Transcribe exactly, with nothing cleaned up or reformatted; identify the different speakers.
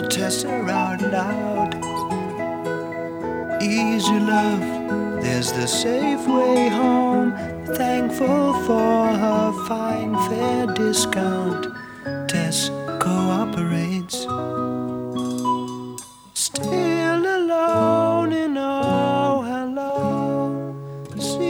Speaker 1: Tess her out loud. Easy love, there's the safe way home. Thankful for her fine fair discount. Tess cooperates. Still alone in oh hello. See